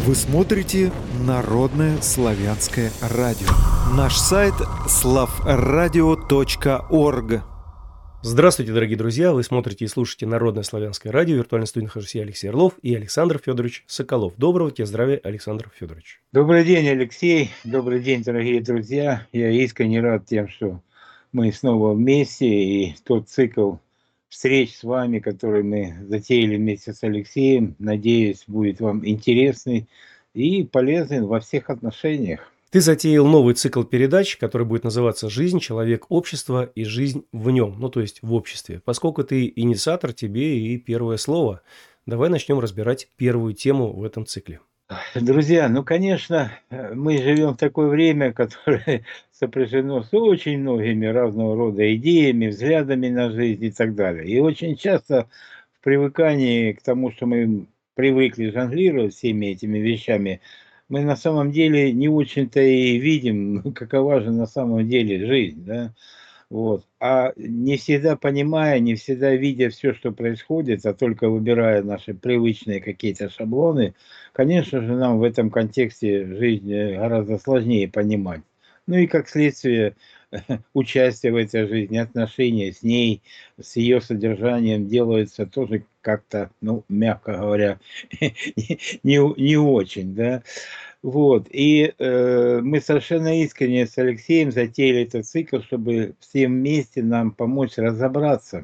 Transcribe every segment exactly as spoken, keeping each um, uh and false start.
Вы смотрите Народное славянское радио. Наш сайт славрадио точка орг. Здравствуйте, дорогие друзья! Вы смотрите и слушаете Народное славянское радио. В виртуальной студии нахожусь я, Алексей Орлов, и Александр Федорович Соколов. Доброго тебе здравия, Александр Федорович. Добрый день, Алексей. Добрый день, дорогие друзья. Я искренне рад тем, что мы снова вместе, и тот цикл встреч с вами, который мы затеяли вместе с Алексеем, надеюсь, будет вам интересный и полезный во всех отношениях. Ты затеял новый цикл передач, который будет называться «Жизнь, человек, общество и жизнь в нем», ну то есть в обществе. Поскольку ты инициатор, тебе и первое слово. Давай начнем разбирать первую тему в этом цикле. Друзья, ну, конечно, мы живем в такое время, которое сопряжено с очень многими разного рода идеями, взглядами на жизнь и так далее. И очень часто в привыкании к тому, что мы привыкли жонглировать всеми этими вещами, мы на самом деле не очень-то и видим, какова же на самом деле жизнь, да? Вот. А не всегда понимая, не всегда видя все, что происходит, а только выбирая наши привычные какие-то шаблоны, конечно же, нам в этом контексте жизнь гораздо сложнее понимать. Ну и как следствие, участие в этой жизни, отношения с ней, с ее содержанием делаются тоже как-то, ну, мягко говоря, не, не не очень, да. Вот, и э, мы совершенно искренне с Алексеем затеяли этот цикл, чтобы всем вместе нам помочь разобраться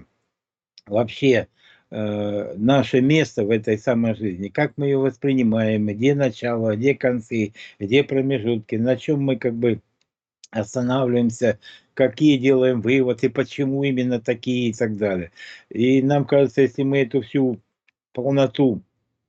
вообще э, наше место в этой самой жизни, как мы ее воспринимаем, где начало, где концы, где промежутки, на чем мы как бы останавливаемся, какие делаем выводы, почему именно такие и так далее. И нам кажется, если мы эту всю полноту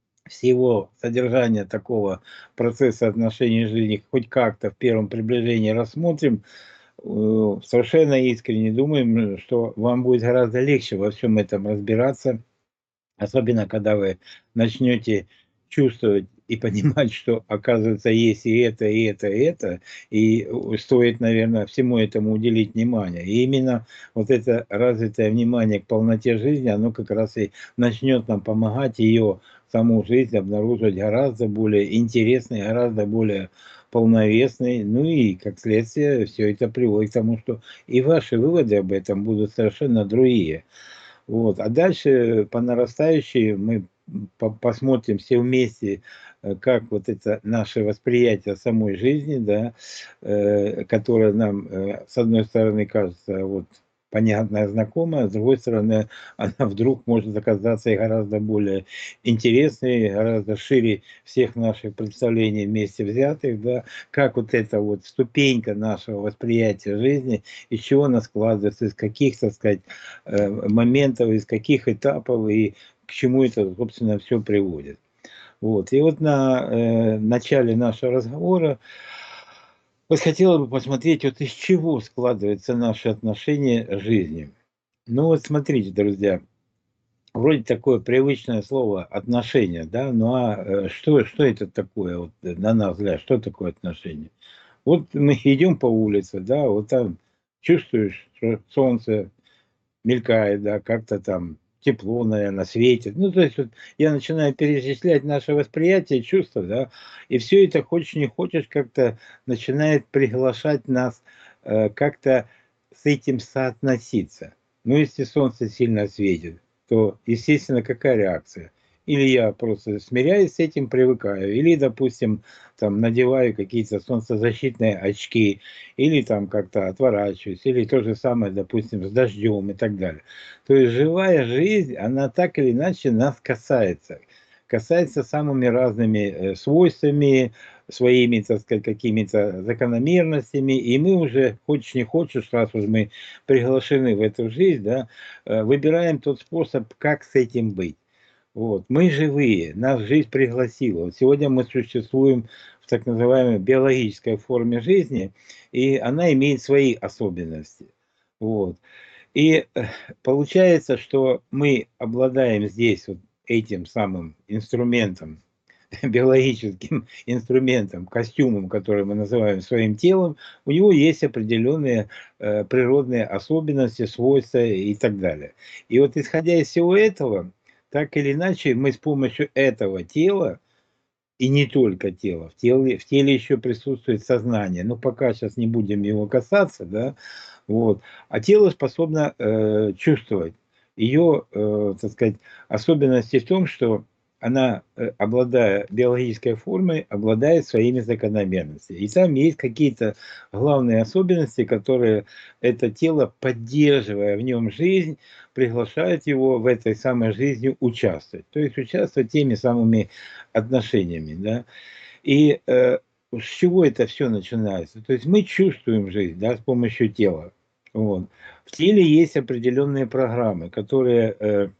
всего содержания такого процесса отношений жизни хоть как-то в первом приближении рассмотрим, э, совершенно искренне думаем, что вам будет гораздо легче во всем этом разбираться, особенно когда вы начнете чувствовать и понимать, что, оказывается, есть и это, и это, и это, и стоит, наверное, всему этому уделить внимание. И именно вот это развитое внимание к полноте жизни, оно как раз и начнет нам помогать ее саму жизнь обнаруживать гораздо более интересной, гораздо более полновесной. Ну и, как следствие, все это приводит к тому, что и ваши выводы об этом будут совершенно другие. Вот. А дальше по нарастающей мы по- посмотрим все вместе, э, как вот это наше восприятие самой жизни, да, э, которое нам, э, с одной стороны, кажется вот понятная, знакомая, с другой стороны, она вдруг может оказаться и гораздо более интересной, гораздо шире всех наших представлений вместе взятых, да, как вот эта вот ступенька нашего восприятия жизни, из чего она складывается, из каких, так сказать, э, моментов, из каких этапов и к чему это, собственно, все приводит. Вот. И вот на э, начале нашего разговора вот хотела бы посмотреть, вот из чего складываются наши отношения с жизнью. Ну вот смотрите, друзья, вроде такое привычное слово отношения, да, ну а э, что, что это такое, вот, э, на наш взгляд, что такое отношения? Вот мы идем по улице, да, вот там чувствуешь, что солнце мелькает, да, как-то там тепло, наверное, светит. Ну, то есть вот я начинаю перечислять наше восприятие, чувства, да, и все это, хочешь не хочешь, как-то начинает приглашать нас э, как-то с этим соотноситься. Ну, если солнце сильно светит, то, естественно, какая реакция? Или я просто смиряюсь с этим, привыкаю, или, допустим, там надеваю какие-то солнцезащитные очки, или там как-то отворачиваюсь, или то же самое, допустим, с дождем и так далее. То есть живая жизнь, она так или иначе нас касается. Касается самыми разными э, свойствами, своими, так сказать, какими-то закономерностями, и мы уже, хочешь не хочешь, раз уж мы приглашены в эту жизнь, да, э, выбираем тот способ, как с этим быть. Вот. Мы живые, нас жизнь пригласила. Вот сегодня мы существуем в так называемой биологической форме жизни, и она имеет свои особенности. Вот. И э, получается, что мы обладаем здесь вот этим самым инструментом, биологическим инструментом, костюмом, который мы называем своим телом, у него есть определенные э, природные особенности, свойства и так далее. И вот исходя из всего этого, так или иначе, мы с помощью этого тела И не только тело. В теле, в теле еще присутствует сознание. Но пока сейчас не будем его касаться, да. Вот. А тело способно э, чувствовать. Ее, э, так сказать, особенности в том, что она, э, обладая биологической формой, обладает своими закономерностями. И там есть какие-то главные особенности, которые это тело, поддерживая в нем жизнь, приглашает его в этой самой жизни участвовать. То есть участвовать теми самыми отношениями. Да? И э, с чего это все начинается? То есть мы чувствуем жизнь, да, с помощью тела. Вот. В теле есть определенные программы, которые э,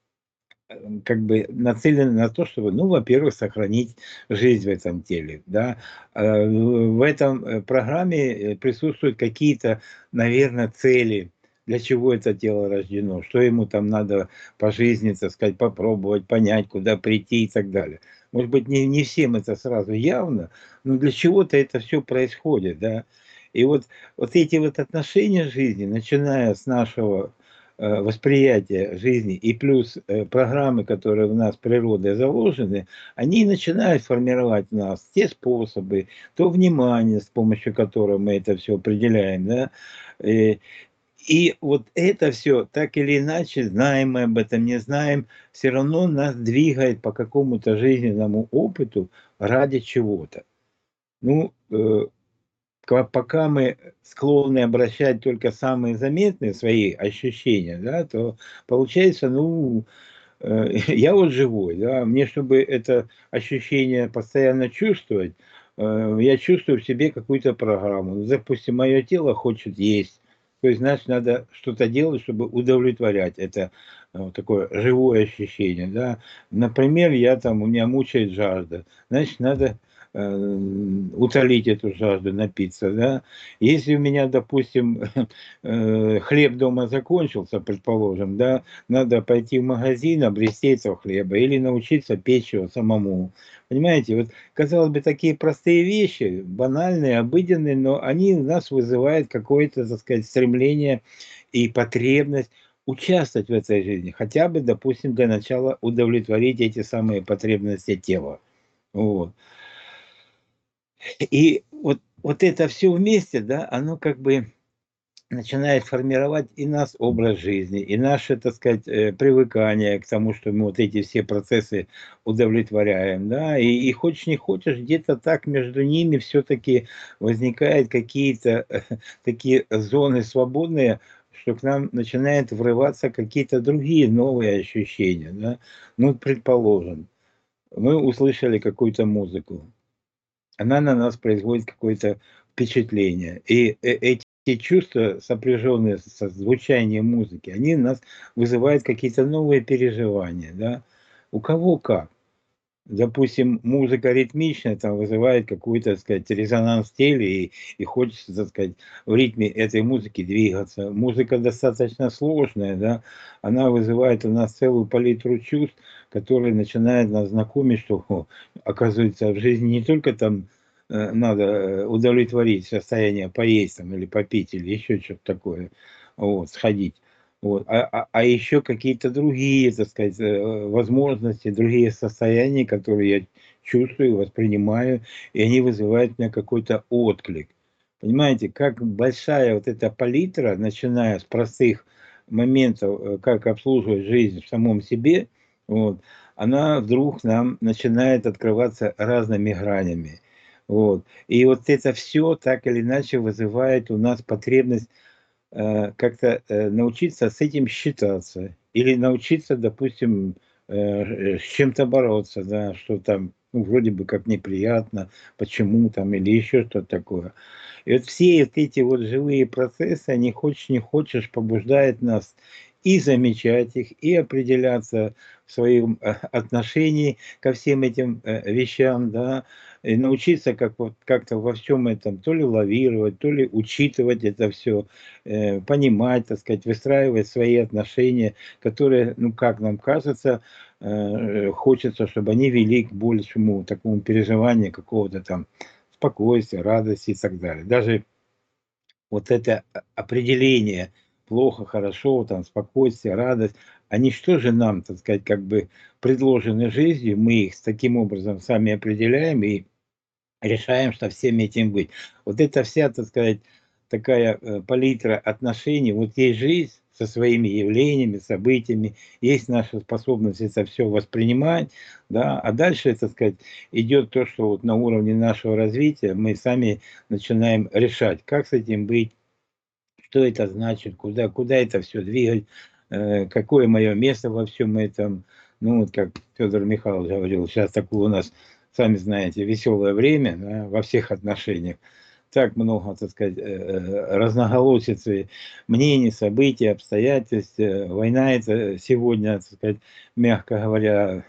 как бы нацелены на то, чтобы, ну, во-первых, сохранить жизнь в этом теле, да. Э, В этом э, программе э, присутствуют какие-то, наверное, цели, для чего это тело рождено, что ему там надо по жизни, так сказать, попробовать, понять, куда прийти и так далее. Может быть, не, не всем это сразу явно, но для чего-то это все происходит, да. И вот, вот эти вот отношения жизни, начиная с нашего э, восприятия жизни и плюс э, программы, которые в нас природой заложены, они начинают формировать в нас те способы, то внимание, с помощью которого мы это все определяем, да. Э, И вот это все, так или иначе, знаем мы об этом, не знаем, все равно нас двигает по какому-то жизненному опыту ради чего-то. Ну, э, ка- пока мы склонны обращать только самые заметные свои ощущения, да, то получается, ну, э, я вот живой, да, мне, чтобы это ощущение постоянно чувствовать, э, я чувствую в себе какую-то программу. Ну, допустим, мое тело хочет есть, то есть, значит, надо что-то делать, чтобы удовлетворять это э, вот такое живое ощущение, да. Например, я там, у меня мучает жажда, значит, надо э, утолить эту жажду, напиться, да. Если у меня, допустим, э, хлеб дома закончился, предположим, да, надо пойти в магазин, обрести этого хлеба или научиться печь его самому. Понимаете, вот, казалось бы, такие простые вещи, банальные, обыденные, но они у нас вызывают какое-то, так сказать, стремление и потребность участвовать в этой жизни, хотя бы, допустим, для начала удовлетворить эти самые потребности тела. Вот. И вот, вот это все вместе, да, оно как бы начинает формировать и нас образ жизни, и наше, так сказать, э, привыкание к тому, что мы вот эти все процессы удовлетворяем, да, и, и хочешь не хочешь, где-то так между ними все-таки возникают какие-то э, такие зоны свободные, что к нам начинают врываться какие-то другие новые ощущения, да. Ну, предположим, мы услышали какую-то музыку, она на нас производит какое-то впечатление. И э эти чувства, сопряженные со звучанием музыки, они в нас вызывают какие-то новые переживания, да. У кого как. Допустим, музыка ритмичная там вызывает какой-то, так сказать, резонанс в теле, и и хочется, так сказать, в ритме этой музыки двигаться. Музыка достаточно сложная, да, она вызывает у нас целую палитру чувств, которые начинают нас знакомить, что, о, оказывается, в жизни не только там, э, надо, э, удовлетворить состояние, поесть там или попить, или еще что то такое, вот, сходить. Вот. А, а, а еще какие-то другие, так сказать, э, возможности, другие состояния, которые я чувствую, воспринимаю, и они вызывают у меня какой-то отклик. Понимаете, как большая вот эта палитра, начиная с простых моментов, э, как обслуживать жизнь в самом себе, вот, она вдруг нам начинает открываться разными гранями. Вот. И вот это все так или иначе вызывает у нас потребность э, как-то э, научиться с этим считаться или научиться, допустим, э, э, с чем-то бороться, да, что там, ну, вроде бы как неприятно, почему там или еще что-то такое. И вот все вот эти вот живые процессы, они хочешь не хочешь, побуждают нас и замечать их, и определяться в своем э, отношении ко всем этим э, вещам, да, и научиться как вот как-то во всем этом то ли лавировать, то ли учитывать это все, э, понимать, так сказать, выстраивать свои отношения, которые, ну, как нам кажется, э, хочется, чтобы они вели к большему такому переживанию какого-то там спокойствия, радости и так далее. Даже вот это о- определение плохо, хорошо, там спокойствие, радость, они что же нам, так сказать, как бы предложены жизнью, мы их таким образом сами определяем и решаем, что всем этим быть. Вот эта вся, так сказать, такая э, палитра отношений, вот есть жизнь со своими явлениями, событиями, есть наша способность это все воспринимать, да, а дальше, так сказать, идет то, что вот на уровне нашего развития мы сами начинаем решать, как с этим быть, что это значит, куда, куда это все двигать, э, какое мое место во всем этом. Ну, вот как Федор Михайлович говорил, сейчас такое у нас, сами знаете, веселое время, да, во всех отношениях. Так много, так сказать, э, э, разноголосицы мнений, событий, обстоятельств. Э, Война это сегодня, так сказать, мягко говоря,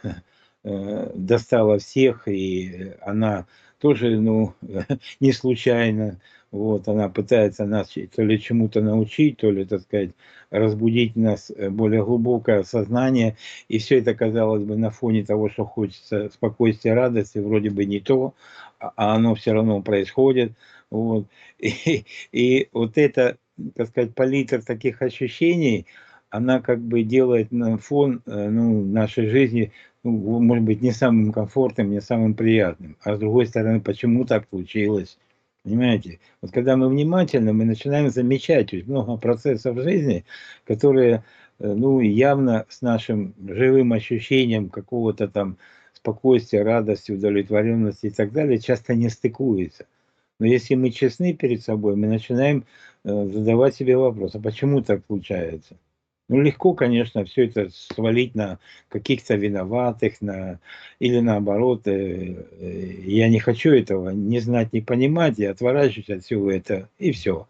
э, достала всех, и она тоже, ну, не случайно. Вот, она пытается нас ч- то ли чему-то научить, то ли, так сказать, разбудить в нас э, более глубокое сознание. И все это, казалось бы, на фоне того, что хочется спокойствия, радости, вроде бы не то, а а оно все равно происходит. Вот. И, и вот это, так сказать, палитра таких ощущений, она как бы делает на фон э, ну, нашей жизни, ну, может быть, не самым комфортным, не самым приятным. А с другой стороны, почему так случилось? Понимаете? Вот когда мы внимательны, мы начинаем замечать ведь много процессов в жизни, которые, э, ну, явно с нашим живым ощущением какого-то там спокойствия, радости, удовлетворенности и так далее, часто не стыкуются. Но если мы честны перед собой, мы начинаем э, задавать себе вопрос, а почему так случается? Ну, легко, конечно, все это свалить на каких-то виноватых, на, или наоборот, э, э, я не хочу этого не знать, не понимать, я отворачиваюсь от всего этого, и все.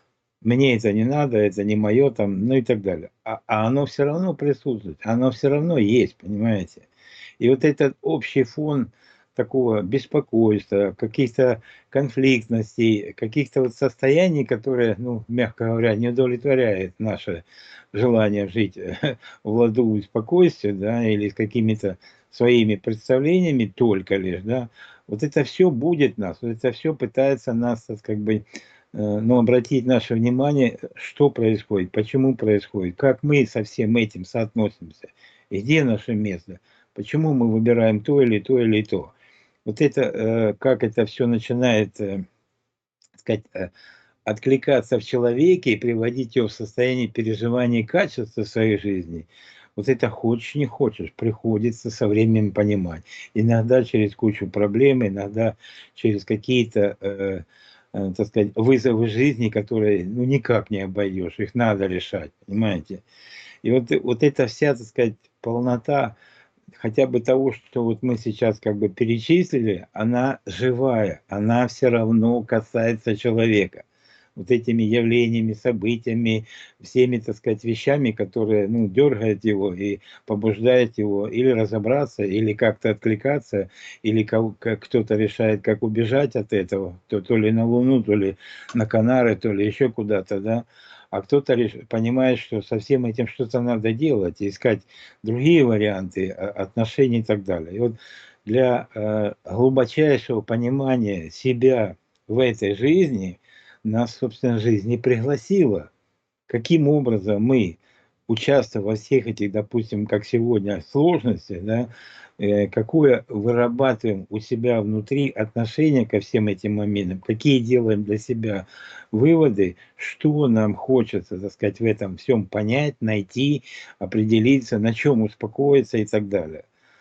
Мне это не надо, это не мое, там, ну и так далее. А, а оно все равно присутствует, оно все равно есть, понимаете? И вот этот общий фон такого беспокойства, каких-то конфликтностей, каких-то вот состояний, которые, ну, мягко говоря, не удовлетворяет наше желание жить в ладу и спокойствии, да, или с какими-то своими представлениями только лишь, да, вот это все будет нас, вот это все пытается нас, так как бы, э, ну, обратить наше внимание, что происходит, почему происходит, как мы со всем этим соотносимся, и где наше место, почему мы выбираем то или то или то. Вот это, э, как это все начинает, э, сказать, э, откликаться в человеке и приводить его в состояние переживания качества своей жизни, вот это хочешь не хочешь, приходится со временем понимать. Иногда через кучу проблем, иногда через какие-то, э, э, так сказать, вызовы жизни, которые ну, никак не обойдешь, их надо решать, понимаете. И вот, вот эта вся, так сказать, полнота хотя бы того, что вот мы сейчас как бы перечислили, она живая, она все равно касается человека. Вот этими явлениями, событиями, всеми, так сказать, вещами, которые, ну, дергают его и побуждают его или разобраться, или как-то откликаться, или кого- как кто-то решает, как убежать от этого, то, то ли на Луну, то ли на Канары, то ли еще куда-то, да. А кто-то реш- понимает, что со всем этим что-то надо делать, и искать другие варианты а, отношений и так далее. И вот для э, глубочайшего понимания себя в этой жизни нас, собственно, жизнь и пригласила. Каким образом мы, участвуя во всех этих, допустим, как сегодня, сложностях, да, э, какое вырабатываем у себя внутри отношение ко всем этим моментам, какие делаем для себя выводы, что нам хочется, так сказать, в этом всем понять, найти, определиться, на чем успокоиться и так далее.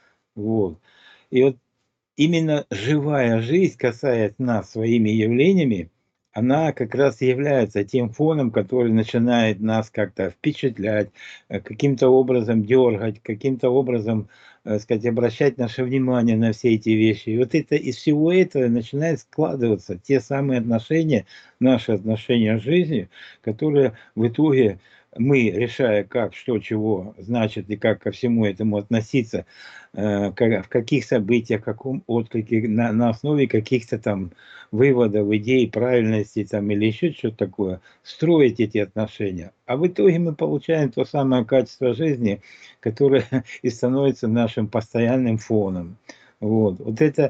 Вот. И вот именно живая жизнь, касаясь нас своими явлениями, она как раз и является тем фоном, который начинает нас как-то впечатлять, э, каким-то образом дергать, каким-то образом, э, сказать, обращать наше внимание на все эти вещи. И вот это, из всего этого начинают складываться те самые отношения, наши отношения с жизнью, которые в итоге мы, решая, как, что, чего значит и как ко всему этому относиться, э, ка- в каких событиях, в каком отклике, на, на основе каких-то там выводов, идей, правильности там или еще что-то такое, строить эти отношения. А в итоге мы получаем то самое качество жизни, которое и становится нашим постоянным фоном. Вот, вот это,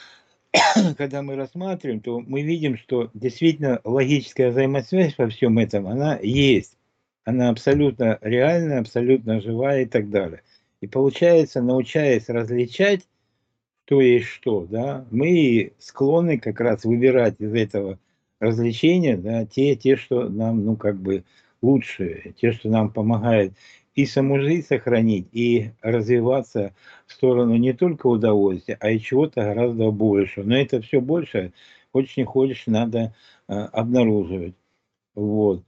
когда мы рассматриваем, то мы видим, что действительно логическая взаимосвязь во всем этом, она есть. она абсолютно реальная, абсолютно живая и так далее. И получается, научаясь различать, что есть что, да, мы склонны как раз выбирать из этого развлечения, да, те, те, что нам, ну, как бы лучше, те, что нам помогают и саму жизнь сохранить, и развиваться в сторону не только удовольствия, а и чего-то гораздо большего. Но это все больше, хочешь не хочешь, надо э, обнаруживать. Вот.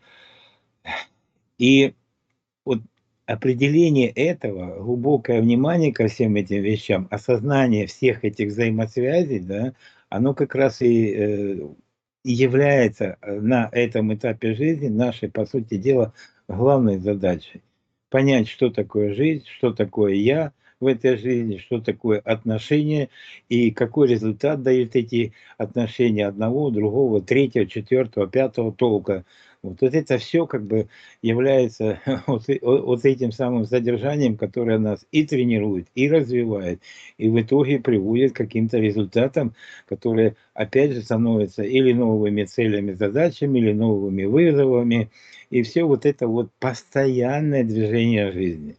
И вот определение этого, глубокое внимание ко всем этим вещам, осознание всех этих взаимосвязей, да, оно как раз и э, и является э, на этом этапе жизни нашей, по сути дела, главной задачей. Понять, что такое жизнь, что такое я в этой жизни, что такое отношения и какой результат дают эти отношения одного, другого, третьего, четвертого, пятого толка. Вот, вот это все как бы является вот, э- вот этим самым содержанием, которое нас и тренирует, и развивает, и в итоге приводит к каким-то результатам, которые, опять же, становятся или новыми целями, задачами, или новыми вызовами, и все вот это вот постоянное движение жизни.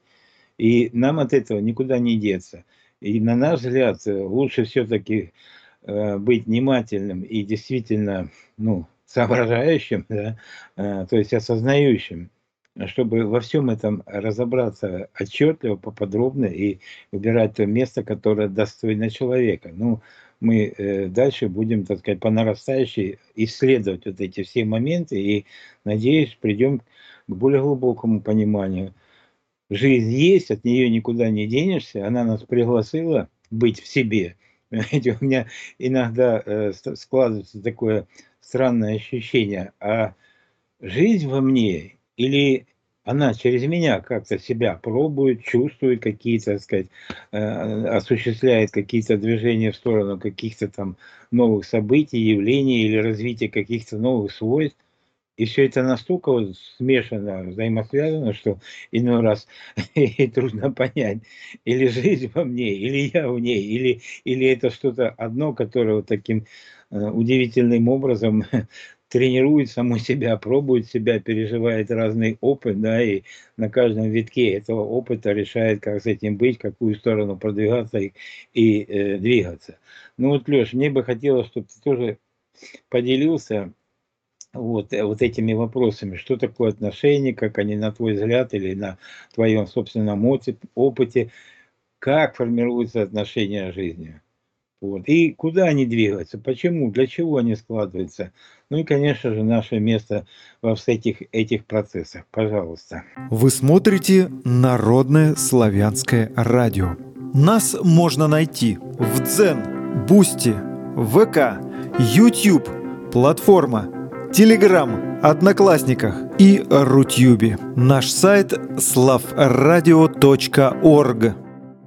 И нам от этого никуда не деться. И на наш взгляд, э, лучше все-таки э, быть внимательным и действительно, ну, соображающим, да, э, то есть осознающим, чтобы во всем этом разобраться отчетливо, поподробно и выбирать то место, которое достойно человека. Ну, мы э, дальше будем, так сказать, по нарастающей исследовать вот эти все моменты и, надеюсь, придем к более глубокому пониманию. Жизнь есть, от нее никуда не денешься, она нас пригласила быть в себе. Понимаете, у меня иногда э, ст- складывается такое странное ощущение, а жизнь во мне или она через меня как-то себя пробует, чувствует какие-то, так сказать, э, осуществляет какие-то движения в сторону каких-то там новых событий, явлений или развития каких-то новых свойств. И все это настолько вот смешано, взаимосвязано, что иной раз и трудно понять, или жизнь во мне, или я в ней, или или это что-то одно, которое вот таким, э, удивительным образом тренирует само себя, пробует себя, переживает разный опыт, да, и на каждом витке этого опыта решает, как с этим быть, в какую сторону продвигаться и и, э, двигаться. Ну вот, Лёш, мне бы хотелось, чтобы ты тоже поделился вот, э, вот этими вопросами. Что такое отношения, как они, на твой взгляд, или на твоем собственном оти- опыте, как формируются отношения жизни? Вот. И куда они двигаются, почему, для чего они складываются. Ну и, конечно же, наше место во всех этих, этих процессах. Пожалуйста. Вы смотрите Народное славянское радио. Нас можно найти в Дзен, Бусти, ВК, YouTube, платформа, Телеграм, Одноклассниках и Рутюбе. Наш сайт славрадио точка орг.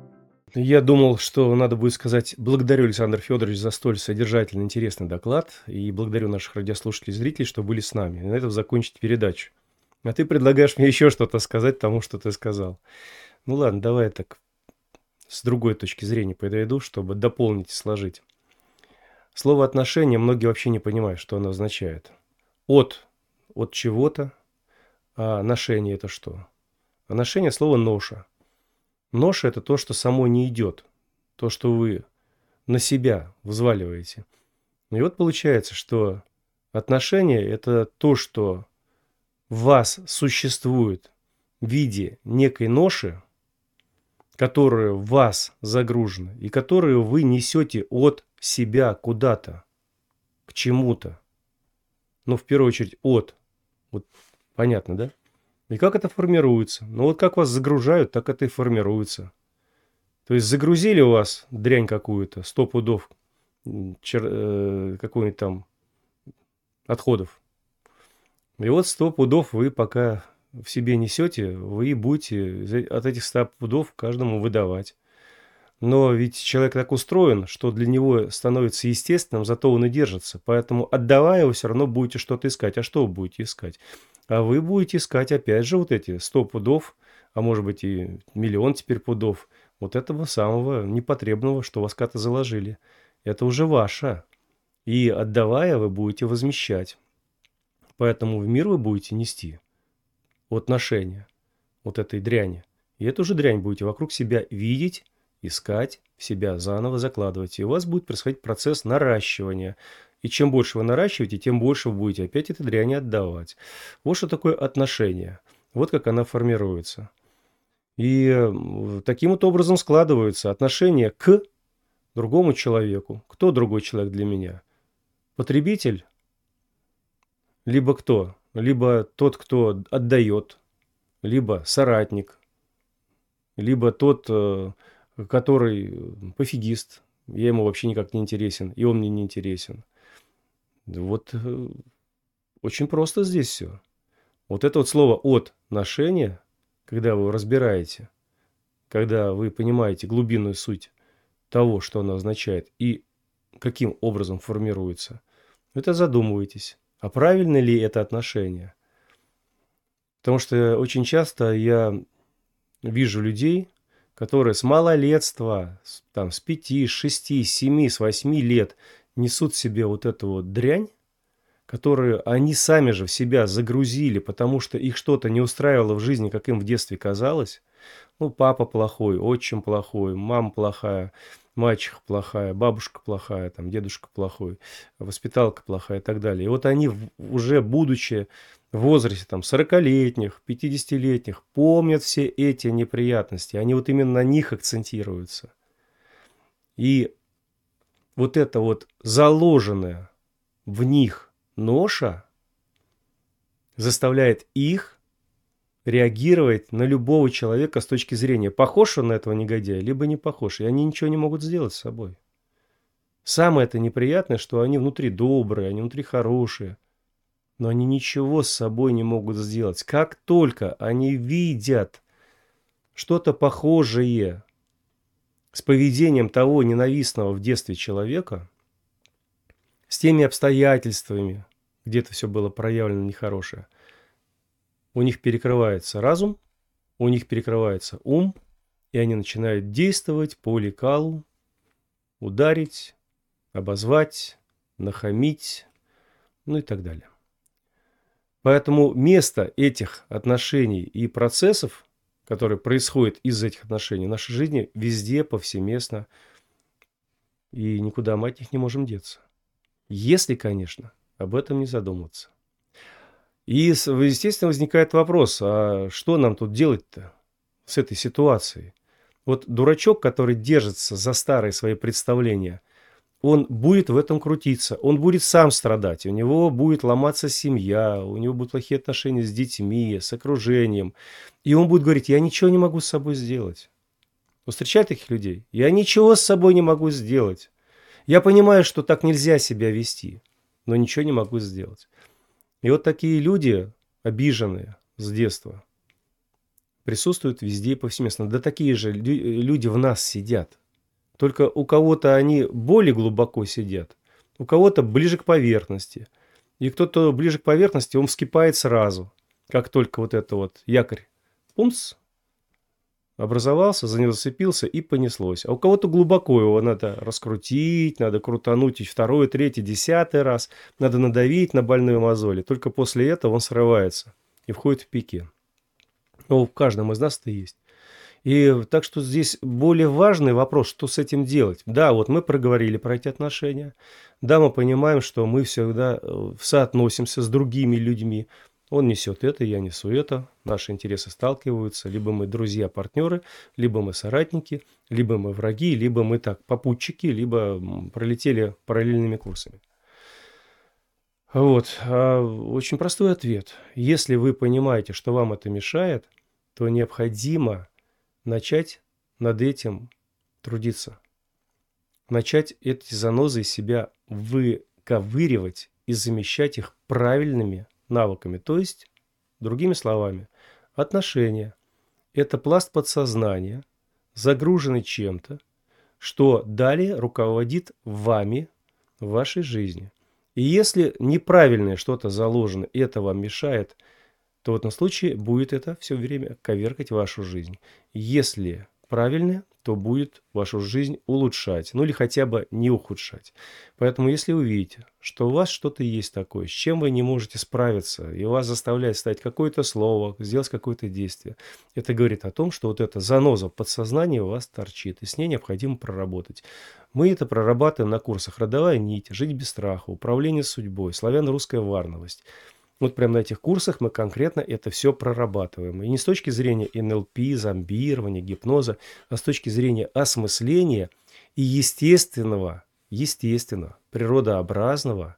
Я думал, что надо будет сказать благодарю, Александр Федорович, за столь содержательный, интересный доклад, и благодарю наших радиослушателей и зрителей, что были с нами. И на этом закончить передачу. А ты предлагаешь мне еще что-то сказать тому, что ты сказал. Ну ладно, давай я так с другой точки зрения подойду, чтобы дополнить и сложить. Слово «отношения» многие вообще не понимают, что оно означает. От, от чего-то, а ношение – это что? А ношение – слово «ноша». Ноша – это то, что само не идет, то, что вы на себя взваливаете. И вот получается, что отношения – это то, что в вас существует в виде некой ноши, которая в вас загружена, и которую вы несете от себя куда-то, к чему-то. Ну, в первую очередь, от. Вот понятно, да? И как это формируется? Ну, вот как вас загружают, так это и формируется. То есть загрузили у вас дрянь какую-то, сто пудов чер... э, какой-нибудь там отходов. И вот сто пудов вы пока в себе несете, вы будете от этих ста пудов каждому выдавать. Но ведь человек так устроен, что для него становится естественным, зато он и держится. Поэтому, отдавая, вы все равно будете что-то искать. А что вы будете искать? А вы будете искать, опять же, вот эти сто пудов, а может быть и миллион теперь пудов, вот этого самого непотребного, что вас когда-то заложили. Это уже ваше. И отдавая, вы будете возмещать. Поэтому в мир вы будете нести отношения вот этой дряни. И эту же дрянь будете вокруг себя видеть, искать, в себя заново закладывать. И у вас будет происходить процесс наращивания. И чем больше вы наращиваете, тем больше вы будете опять этой дряни отдавать. Вот что такое отношение. Вот как она формируется. И э, таким вот образом складываются отношения к другому человеку. Кто другой человек для меня? Потребитель? Либо кто? Либо тот, кто отдает, либо соратник, либо тот, э, который пофигист. Я ему вообще никак не интересен, и он мне не интересен. Вот э, очень просто здесь все. Вот это вот слово «отношения», когда вы его разбираете, когда вы понимаете глубинную суть того, что оно означает и каким образом формируется, это задумываетесь, а правильно ли это отношение. Потому что очень часто я вижу людей, которые с малолетства, с- там, с пяти, с шести, с семи, с восьми лет несут в себе вот эту вот дрянь, которую они сами же в себя загрузили, потому что их что-то не устраивало в жизни, как им в детстве казалось. Ну, папа плохой, отчим плохой, мама плохая, мачеха плохая, бабушка плохая, там, дедушка плохой, воспиталка плохая и так далее. И вот они, в- уже будучи в возрасте там сорокалетних, пятидесятилетних, помнят все эти неприятности. Они вот именно на них акцентируются. И вот это вот заложенное в них ноша заставляет их реагировать на любого человека с точки зрения, похож он на этого негодяя, либо не похож. И они ничего не могут сделать с собой. Самое это неприятное, что они внутри добрые, они внутри хорошие, но они ничего с собой не могут сделать. Как только они видят что-то похожее с поведением того ненавистного в детстве человека, с теми обстоятельствами, где-то все было проявлено нехорошее, у них перекрывается разум, у них перекрывается ум, и они начинают действовать по лекалу, ударить, обозвать, нахамить, ну и так далее. Поэтому место этих отношений и процессов, которые происходят из этих отношений в нашей жизни, везде, повсеместно, и никуда мы от них не можем деться. Если, конечно, об этом не задумываться. И, с- естественно, возникает вопрос, а что нам тут делать-то с этой ситуацией? Вот дурачок, который держится за старые свои представления, он будет в этом крутиться, он будет сам страдать, у него будет ломаться семья, у него будут плохие отношения с детьми, с окружением. И он будет говорить, я ничего не могу с собой сделать. Вы встречаете таких людей? Я ничего с собой не могу сделать. Я понимаю, что так нельзя себя вести, но ничего не могу сделать. И вот такие люди, обиженные с детства, присутствуют везде и повсеместно. Да такие же лю- люди в нас сидят. Только у кого-то они более глубоко сидят, у кого-то ближе к поверхности. И кто-то ближе к поверхности, он вскипает сразу, как только вот это вот якорь, пумс, образовался, за него зацепился и понеслось. А у кого-то глубоко его надо раскрутить, надо крутануть и второй, третий, десятый раз, надо надавить на больную мозоли. Только после этого он срывается и входит в пике. Но в каждом из нас это есть. И так что здесь более важный вопрос, что с этим делать. Да, вот мы проговорили про эти отношения. Да, мы понимаем, что мы всегда э, соотносимся с другими людьми. Он несет это, я несу это. Наши интересы сталкиваются. Либо мы друзья, партнеры, либо мы соратники, либо мы враги, либо мы так попутчики, либо м, пролетели параллельными курсами. Вот. А, Очень простой ответ. Если вы понимаете, что вам это мешает, то необходимо начать над этим трудиться. Начать эти занозы из себя выковыривать и замещать их правильными навыками. То есть, другими словами, отношения. Это пласт подсознания, загруженный чем-то, что далее руководит вами в вашей жизни. И если неправильное что-то заложено, и это вам мешает, то в этом случае будет это все время коверкать вашу жизнь. Если правильное, то будет вашу жизнь улучшать, ну или хотя бы не ухудшать. Поэтому, если вы видите, что у вас что-то есть такое, с чем вы не можете справиться, и вас заставляет стать какое-то слово, сделать какое-то действие, это говорит о том, что вот эта заноза в подсознании у вас торчит, и с ней необходимо проработать. Мы это прорабатываем на курсах «Родовая нить», «Жить без страха», «Управление судьбой», «Славяно-русская варновость». Вот прямо на этих курсах мы конкретно это все прорабатываем. И не с точки зрения эн эл пи, зомбирования, гипноза, а с точки зрения осмысления и естественного, естественно, природообразного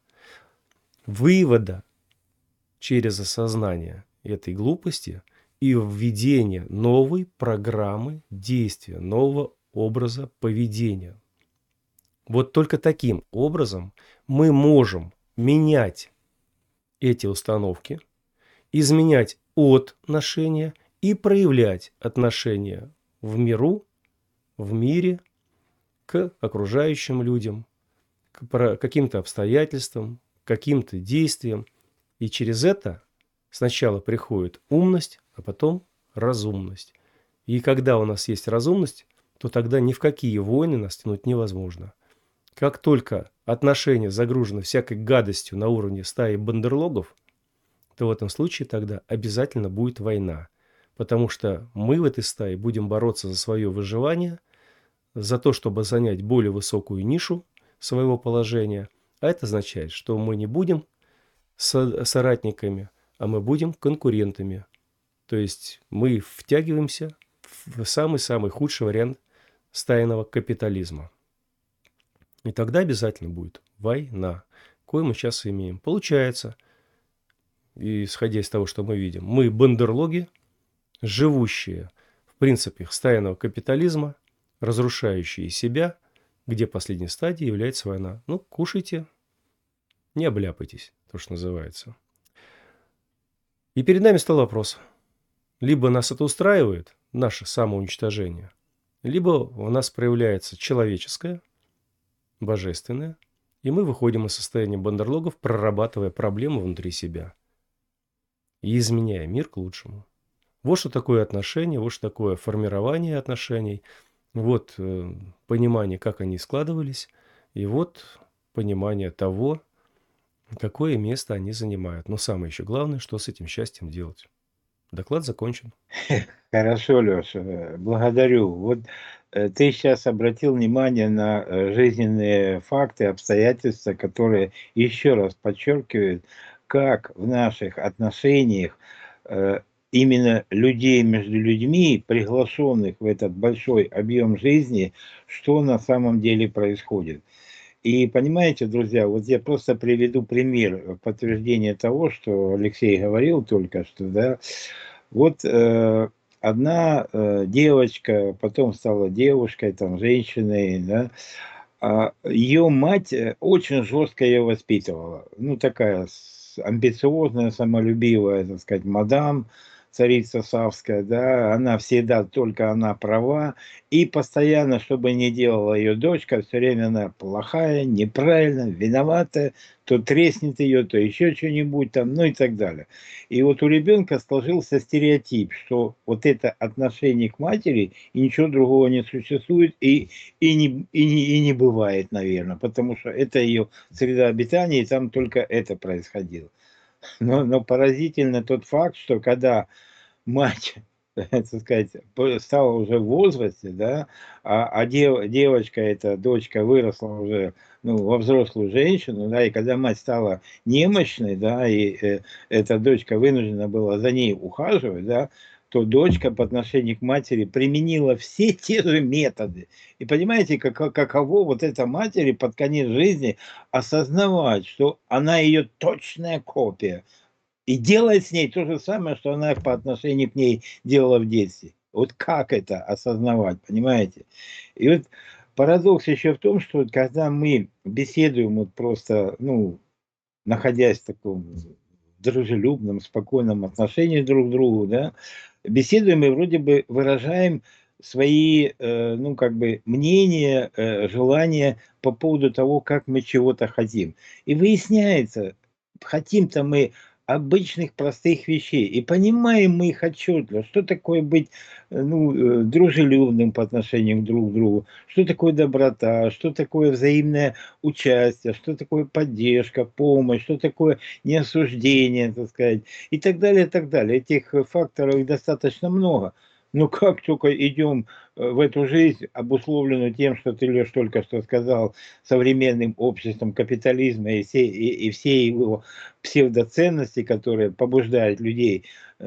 вывода через осознание этой глупости и введения новой программы действия, нового образа поведения. Вот только таким образом мы можем менять эти установки, изменять отношения и проявлять отношения в миру, в мире, к окружающим людям, к про- каким-то обстоятельствам, каким-то действиям. И через это сначала приходит умность, а потом разумность. И когда у нас есть разумность, то тогда ни в какие войны нас тянуть невозможно. Как только отношения загружены всякой гадостью на уровне стаи бандерлогов, то в этом случае тогда обязательно будет война. Потому что мы в этой стае будем бороться за свое выживание, за то, чтобы занять более высокую нишу своего положения. А это означает, что мы не будем со- соратниками, а мы будем конкурентами. То есть мы втягиваемся в самый-самый худший вариант стайного капитализма. И тогда обязательно будет война, кою мы сейчас имеем. Получается, исходя из того, что мы видим, мы бандерлоги, живущие в принципе стайного капитализма, разрушающие себя, где последней стадией является война. Ну, кушайте, не обляпайтесь, то, что называется. И перед нами стал вопрос. Либо нас это устраивает, наше самоуничтожение, либо у нас проявляется человеческое, божественное, и мы выходим из состояния бандерлогов, прорабатывая проблемы внутри себя и изменяя мир к лучшему. Вот что такое отношения, вот что такое формирование отношений, вот э, понимание, как они складывались, и вот понимание того, какое место они занимают. Но самое еще главное, что с этим счастьем делать. Доклад закончен. Хорошо, Леша, благодарю. Вот э, ты сейчас обратил внимание на э, жизненные факты, обстоятельства, которые еще раз подчеркивают, как в наших отношениях э, именно людей между людьми, приглашенных в этот большой объем жизни, что на самом деле происходит. И понимаете, друзья, вот я просто приведу пример в подтверждение того, что Алексей говорил только что, да. Вот э, одна э, девочка, потом стала девушкой, там, женщиной, да, а ее мать э, очень жестко ее воспитывала. Ну, такая с- амбициозная, самолюбивая, так сказать, мадам, царица Савская, да, она всегда, только она права, и постоянно, что бы ни делала ее дочка, все время она плохая, неправильная, виноватая, то треснет ее, то еще что-нибудь там, ну и так далее. И вот у ребенка сложился стереотип, что вот это отношение к матери, и ничего другого не существует, и, и, не, и, не, и не бывает, наверное, потому что это ее среда обитания, и там только это происходило. Но, но поразительно тот факт, что когда мать, так сказать, по- стала уже в возрасте, да, а, а дев- девочка, эта дочка выросла уже, ну, во взрослую женщину, да, и когда мать стала немощной, да, и э, эта дочка вынуждена была за ней ухаживать, да, то дочка по отношению к матери применила все те же методы. И понимаете, как, каково вот это матери под конец жизни осознавать, что она ее точная копия, и делает с ней то же самое, что она по отношению к ней делала в детстве. Вот как это осознавать, понимаете? И вот парадокс еще в том, что вот когда мы беседуем вот просто, ну, находясь в таком дружелюбном, спокойном отношении друг к другу, да, беседуем и вроде бы выражаем свои, э, ну, как бы, мнения, э, желания по поводу того, как мы чего-то хотим. И выясняется, хотим-то мы обычных простых вещей. И понимаем мы их отчетливо, что такое быть э, ну, э, дружелюбным по отношению друг к другу, что такое доброта, что такое взаимное участие, что такое поддержка, помощь, что такое неосуждение, так сказать, и так далее, и так далее. Этих э, факторов их достаточно много. Но как только идем э, в эту жизнь, обусловленную тем, что ты, Леш, только что сказал, современным обществом капитализма и все, и, и все его псевдоценности, которые побуждают людей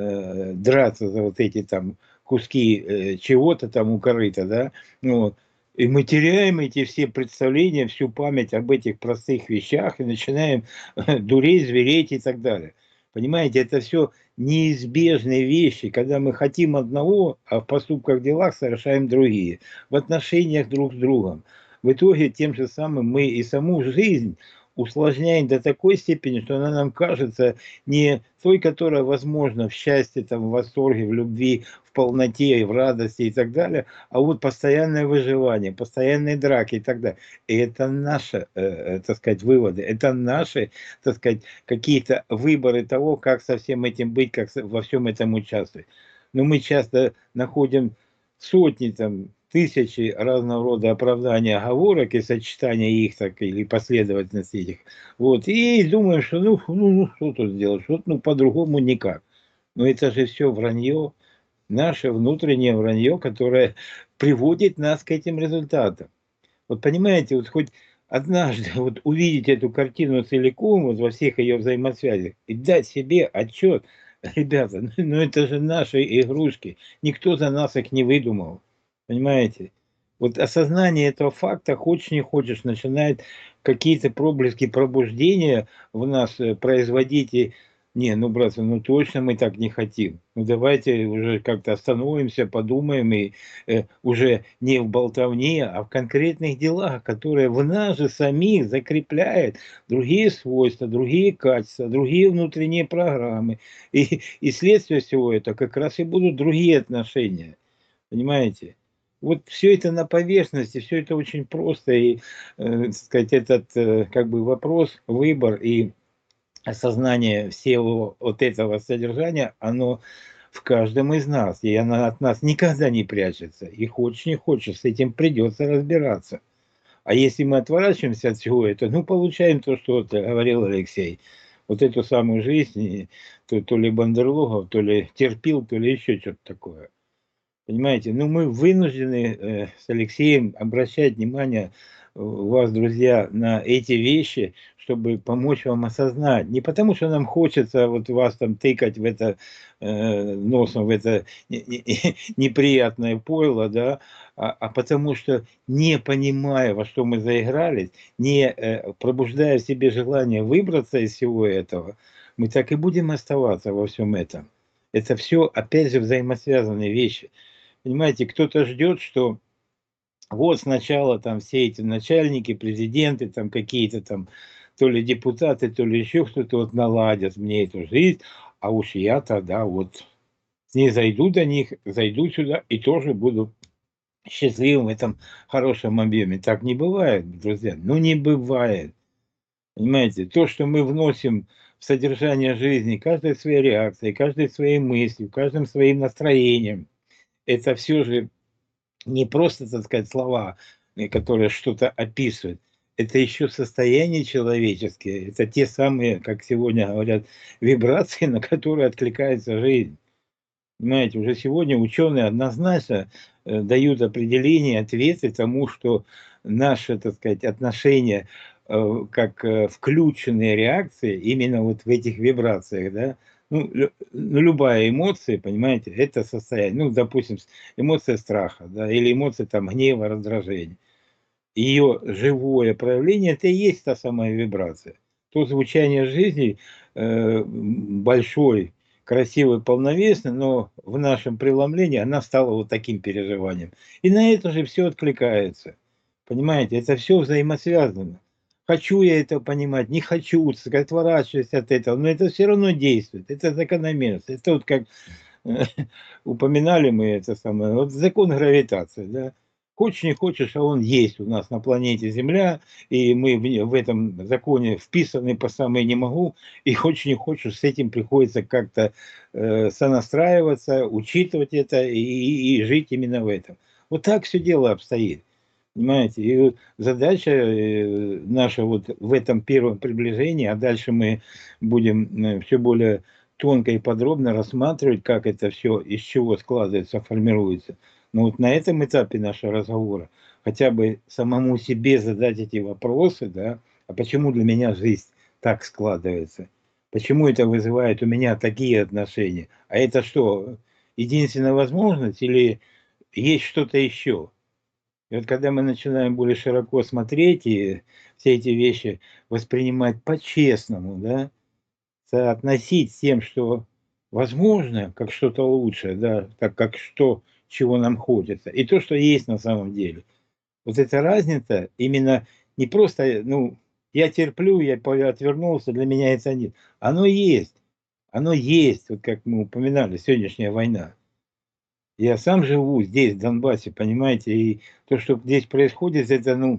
э, драться за вот эти там куски э, чего-то там у корыта, да, ну вот. И мы теряем эти все представления, всю память об этих простых вещах и начинаем дуреть, звереть и так далее. Понимаете, это все неизбежные вещи, когда мы хотим одного, а в поступках, делах совершаем другие, в отношениях друг с другом. В итоге тем же самым мы и саму жизнь усложняем до такой степени, что она нам кажется не той, которая возможна в счастье, там, в восторге, в любви, в полноте, в радости и так далее, а вот постоянное выживание, постоянные драки и так далее. И это наши, э, так сказать, выводы, это наши, так сказать, какие-то выборы того, как со всем этим быть, как во всем этом участвовать. Но мы часто находим сотни, там, тысячи разного рода оправданий, оговорок и сочетания их, так, или последовательности этих. Вот, и думаем, что ну, ну, ну что тут сделать, вот, ну, по-другому никак. Но это же все вранье, наше внутреннее вранье, которое приводит нас к этим результатам. Вот понимаете, вот хоть однажды вот увидеть эту картину целиком, вот во всех ее взаимосвязях, и дать себе отчет, ребята, ну, ну это же наши игрушки, никто за нас их не выдумал, понимаете? Вот осознание этого факта, хочешь не хочешь, начинает какие-то проблески пробуждения в нас э, производить и не, ну, братцы, ну точно мы так не хотим. Ну давайте уже как-то остановимся, подумаем и э, уже не в болтовне, а в конкретных делах, которые в нас же самих закрепляют другие свойства, другие качества, другие внутренние программы. И, и следствие всего этого как раз и будут другие отношения. Понимаете? Вот все это на поверхности, все это очень просто. И, э, так сказать, этот э, как бы вопрос, выбор и осознание всего вот этого содержания, оно в каждом из нас, и оно от нас никогда не прячется. И хочешь не хочешь, с этим придется разбираться. А если мы отворачиваемся от всего этого, ну, получаем то, что вот говорил Алексей, вот эту самую жизнь, то, то ли Бандерлогов, то ли терпил, то ли еще что-то такое. Понимаете, ну мы вынуждены э, с Алексеем обращать внимание э, вас, друзья, на эти вещи, чтобы помочь вам осознать. Не потому, что нам хочется вот вас там тыкать в это э, носом, в это не- не- неприятное пойло, да, а, а потому что, не понимая, во что мы заигрались, не э, пробуждая в себе желание выбраться из всего этого, мы так и будем оставаться во всем этом. Это все, опять же, взаимосвязанные вещи. Понимаете, кто-то ждет, что вот сначала там все эти начальники, президенты, там какие-то там, то ли депутаты, то ли еще кто-то вот наладят мне эту жизнь, а уж я тогда вот не зайду до них, зайду сюда и тоже буду счастливым в этом хорошем объеме. Так не бывает, друзья, ну не бывает. Понимаете, то, что мы вносим в содержание жизни, каждой своей реакцией, каждой своей мыслью, каждым своим настроением, это все же не просто, так сказать, слова, э, которые что-то описывают. Это еще состояние человеческие. Это те самые, как сегодня говорят, вибрации, на которые откликается жизнь. Понимаете, уже сегодня ученые однозначно э, дают определение, ответы тому, что наши, так сказать, отношения э, как э, включенные реакции именно вот в этих вибрациях, да, ну, лю- ну, любая эмоция, понимаете, это состояние, ну, допустим, с- эмоция страха, да, или эмоция там гнева, раздражения. Ее живое проявление, это и есть та самая вибрация. То звучание жизни э, м, большой, красивый, полновесный, но в нашем преломлении она стала вот таким переживанием. И на это же все откликается. Понимаете, это все взаимосвязано. Хочу я это понимать, не хочу, так сказать, отворачиваюсь от этого, но это все равно действует. Это закономерность. Это вот как упоминали мы это самое, вот закон гравитации, да. Хочешь не хочешь, а он есть у нас на планете Земля, и мы в, в этом законе вписаны по самое не могу, и хочешь не хочешь, с этим приходится как-то э, сонастраиваться, учитывать это и, и, и жить именно в этом. Вот так все дело обстоит. Понимаете? И вот задача э, наша вот в этом первом приближении, а дальше мы будем э, все более тонко и подробно рассматривать, как это все, из чего складывается, формируется. Но вот на этом этапе нашего разговора хотя бы самому себе задать эти вопросы, да, а почему для меня жизнь так складывается? Почему это вызывает у меня такие отношения? А это что, единственная возможность или есть что-то еще? И вот когда мы начинаем более широко смотреть и все эти вещи воспринимать по-честному, да, соотносить с тем, что возможно, как что-то лучшее, да, так как что, чего нам хочется, и то, что есть на самом деле. Вот эта разница именно не просто, ну, я терплю, я отвернулся, для меня это нет. Оно есть, оно есть, вот как мы упоминали, сегодняшняя война. Я сам живу здесь, в Донбассе, понимаете, и то, что здесь происходит, это, ну,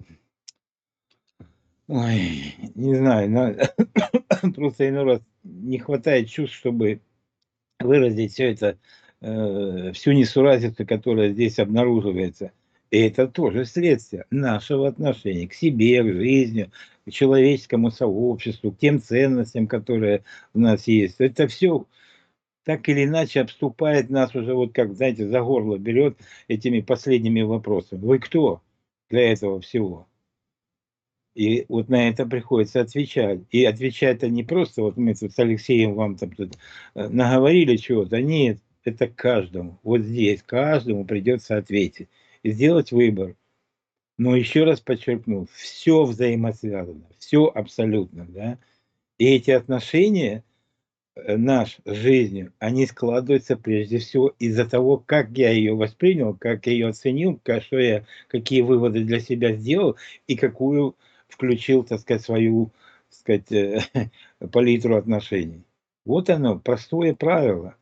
ой, не знаю, на- просто иной раз не хватает чувств, чтобы выразить все это, э, всю несуразицу, которая здесь обнаруживается. И это тоже следствие нашего отношения к себе, к жизни, к человеческому сообществу, к тем ценностям, которые у нас есть. Это все так или иначе обступает нас уже, вот как, знаете, за горло берет этими последними вопросами. Вы кто для этого всего? И вот на это приходится отвечать. И отвечать-то не просто, вот мы тут с Алексеем вам там тут э, наговорили чего-то. Нет, это каждому. Вот здесь каждому придется ответить. И сделать выбор. Но еще раз подчеркну, все взаимосвязано. Все абсолютно, да. И эти отношения э, наш с жизнью, они складываются прежде всего из-за того, как я ее воспринял, как я ее оценил, как, что я, какие выводы для себя сделал и какую включил, так сказать, свою, так сказать, э, палитру отношений. Вот оно, простое правило.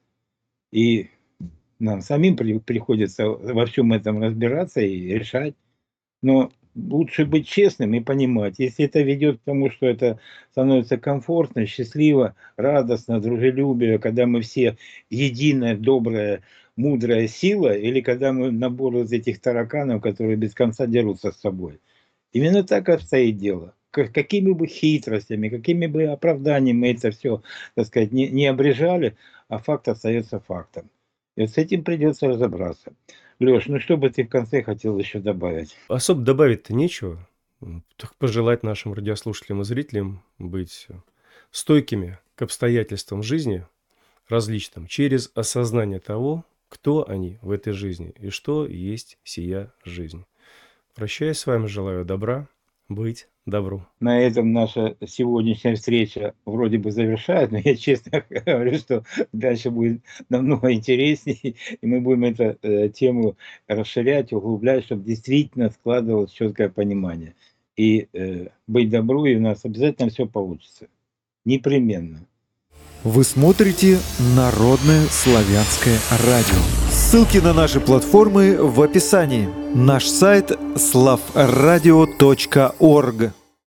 И нам самим при, приходится во всем этом разбираться и решать. Но лучше быть честным и понимать, если это ведет к тому, что это становится комфортно, счастливо, радостно, дружелюбие, когда мы все единая, добрая, мудрая сила, или когда мы набор из этих тараканов, которые без конца дерутся с собой. Именно так обстоит дело. Какими бы хитростями, какими бы оправданиями мы это все, так сказать, не, не обрежали, а факт остается фактом. И вот с этим придется разобраться. Леш, ну что бы ты в конце хотел еще добавить? Особо добавить-то нечего. М, Так пожелать нашим радиослушателям и зрителям быть стойкими к обстоятельствам жизни различным через осознание того, кто они в этой жизни и что есть сия жизнь. Прощаясь с вами, желаю добра, быть добру. На этом наша сегодняшняя встреча вроде бы завершает, но я честно говорю, что дальше будет намного интереснее, и мы будем эту э, тему расширять, углублять, чтобы действительно складывалось четкое понимание. И э, быть добру, и у нас обязательно все получится. Непременно. Вы смотрите Народное славянское радио. Ссылки на наши платформы в описании. Наш сайт славрадио точка орг.